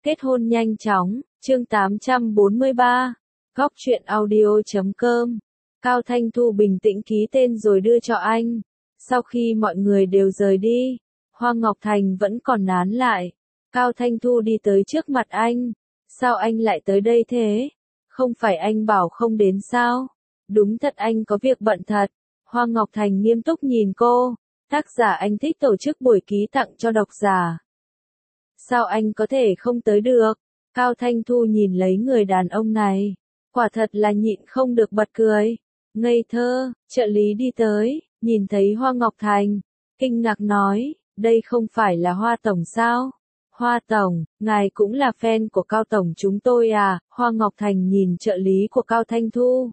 Kết hôn nhanh chóng, chương 843, Góc truyện audio.com. Cao Thanh Thu bình tĩnh ký tên rồi đưa cho anh. Sau khi mọi người đều rời đi, Hoa Ngọc Thành vẫn còn nán lại. Cao Thanh Thu đi tới trước mặt anh. Sao anh lại tới đây thế? Không phải anh bảo không đến sao? Đúng thật anh có việc bận thật. Hoa Ngọc Thành nghiêm túc nhìn cô. Tác giả anh thích tổ chức buổi ký tặng cho độc giả. Sao anh có thể không tới được? Cao Thanh Thu nhìn lấy người đàn ông này. Quả thật là nhịn không được bật cười. Ngây thơ, trợ lý đi tới, nhìn thấy Hoa Ngọc Thành. Kinh ngạc nói, đây không phải là Hoa Tổng sao? Hoa Tổng, ngài cũng là fan của Cao Tổng chúng tôi à? Hoa Ngọc Thành nhìn trợ lý của Cao Thanh Thu.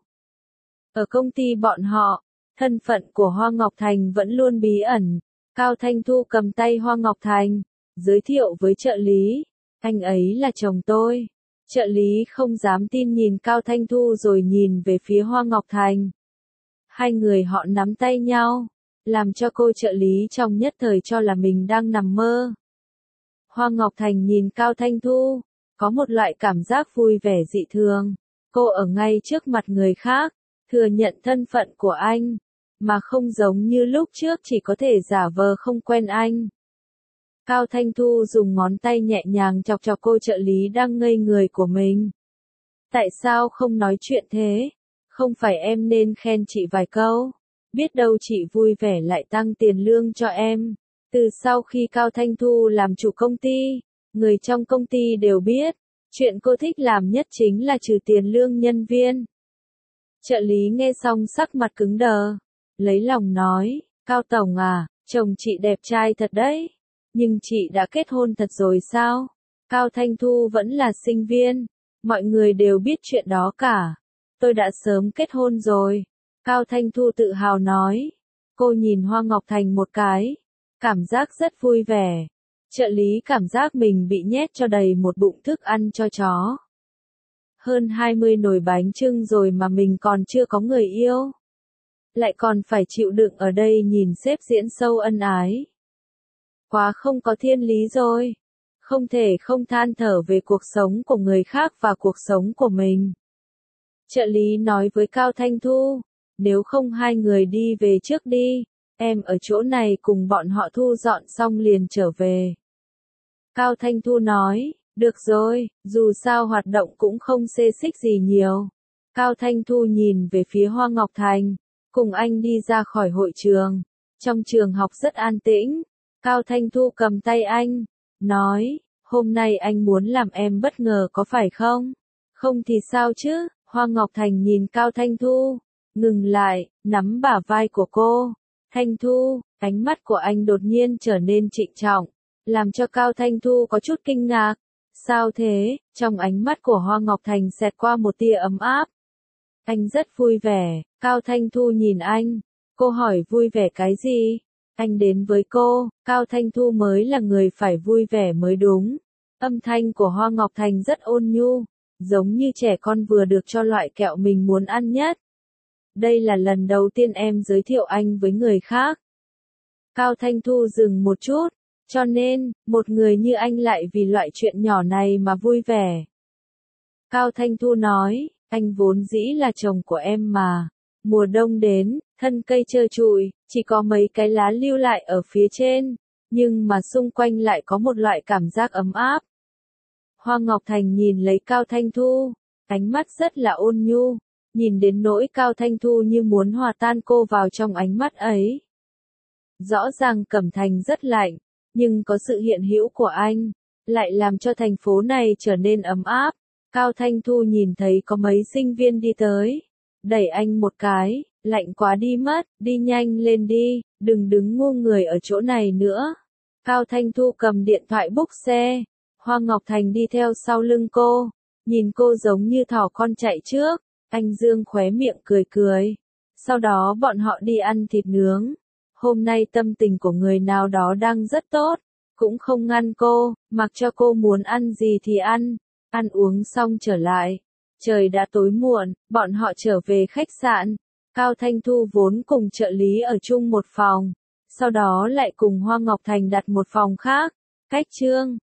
Ở công ty bọn họ, thân phận của Hoa Ngọc Thành vẫn luôn bí ẩn. Cao Thanh Thu cầm tay Hoa Ngọc Thành, giới thiệu với trợ lý. Anh ấy là chồng tôi. Trợ lý không dám tin nhìn Cao Thanh Thu rồi nhìn về phía Hoa Ngọc Thành. Hai người họ nắm tay nhau, làm cho cô trợ lý trong nhất thời cho là mình đang nằm mơ. Hoa Ngọc Thành nhìn Cao Thanh Thu, có một loại cảm giác vui vẻ dị thường. Cô ở ngay trước mặt người khác, thừa nhận thân phận của anh, mà không giống như lúc trước chỉ có thể giả vờ không quen anh. Cao Thanh Thu dùng ngón tay nhẹ nhàng chọc chọc cô trợ lý đang ngây người của mình. Tại sao không nói chuyện thế? Không phải em nên khen chị vài câu? Biết đâu chị vui vẻ lại tăng tiền lương cho em. Từ sau khi Cao Thanh Thu làm chủ công ty, người trong công ty đều biết, chuyện cô thích làm nhất chính là trừ tiền lương nhân viên. Trợ lý nghe xong sắc mặt cứng đờ, lấy lòng nói, Cao Tổng à, chồng chị đẹp trai thật đấy. Nhưng chị đã kết hôn thật rồi sao? Cao Thanh Thu vẫn là sinh viên, mọi người đều biết chuyện đó cả. Tôi đã sớm kết hôn rồi. Cao Thanh Thu tự hào nói. Cô nhìn Hoa Ngọc Thành một cái, cảm giác rất vui vẻ. Trợ lý cảm giác mình bị nhét cho đầy một bụng thức ăn cho chó. Hơn 20 nồi bánh chưng rồi mà mình còn chưa có người yêu. Lại còn phải chịu đựng ở đây nhìn sếp diễn show ân ái. Quá không có thiên lý rồi. Không thể không than thở về cuộc sống của người khác và cuộc sống của mình. Trợ lý nói với Cao Thanh Thu, nếu không hai người đi về trước đi, em ở chỗ này cùng bọn họ thu dọn xong liền trở về. Cao Thanh Thu nói, được rồi, dù sao hoạt động cũng không xê xích gì nhiều. Cao Thanh Thu nhìn về phía Hoa Ngọc Thành, cùng anh đi ra khỏi hội trường. Trong trường học rất an tĩnh. Cao Thanh Thu cầm tay anh, nói, hôm nay anh muốn làm em bất ngờ có phải không? Không thì sao chứ? Hoa Ngọc Thành nhìn Cao Thanh Thu, ngừng lại, nắm bả vai của cô. Thanh Thu, ánh mắt của anh đột nhiên trở nên trịnh trọng, làm cho Cao Thanh Thu có chút kinh ngạc. Sao thế? Trong ánh mắt của Hoa Ngọc Thành xẹt qua một tia ấm áp. Anh rất vui vẻ. Cao Thanh Thu nhìn anh. Cô hỏi vui vẻ cái gì? Anh đến với cô, Cao Thanh Thu mới là người phải vui vẻ mới đúng. Âm thanh của Hoa Ngọc Thành rất ôn nhu, giống như trẻ con vừa được cho loại kẹo mình muốn ăn nhất. Đây là lần đầu tiên em giới thiệu anh với người khác. Cao Thanh Thu dừng một chút, cho nên, một người như anh lại vì loại chuyện nhỏ này mà vui vẻ. Cao Thanh Thu nói, anh vốn dĩ là chồng của em mà. Mùa đông đến, thân cây trơ trụi, chỉ có mấy cái lá lưu lại ở phía trên, nhưng mà xung quanh lại có một loại cảm giác ấm áp. Hoa Ngọc Thành nhìn lấy Cao Thanh Thu, ánh mắt rất là ôn nhu, nhìn đến nỗi Cao Thanh Thu như muốn hòa tan cô vào trong ánh mắt ấy. Rõ ràng Cẩm Thành rất lạnh, nhưng có sự hiện hữu của anh, lại làm cho thành phố này trở nên ấm áp. Cao Thanh Thu nhìn thấy có mấy sinh viên đi tới, đẩy anh một cái, lạnh quá đi mất, đi nhanh lên đi, đừng đứng ngu người ở chỗ này nữa. Cao Thanh Thu cầm điện thoại book xe, Hoa Ngọc Thành đi theo sau lưng cô, nhìn cô giống như thỏ con chạy trước, anh dương khóe miệng cười cười. Sau đó bọn họ đi ăn thịt nướng. Hôm nay tâm tình của người nào đó đang rất tốt, cũng không ngăn cô, mặc cho cô muốn ăn gì thì ăn uống xong trở lại. Trời đã tối muộn, bọn họ trở về khách sạn. Cao Thanh Thu vốn cùng trợ lý ở chung một phòng, sau đó lại cùng Hoa Ngọc Thành đặt một phòng khác, cách chương.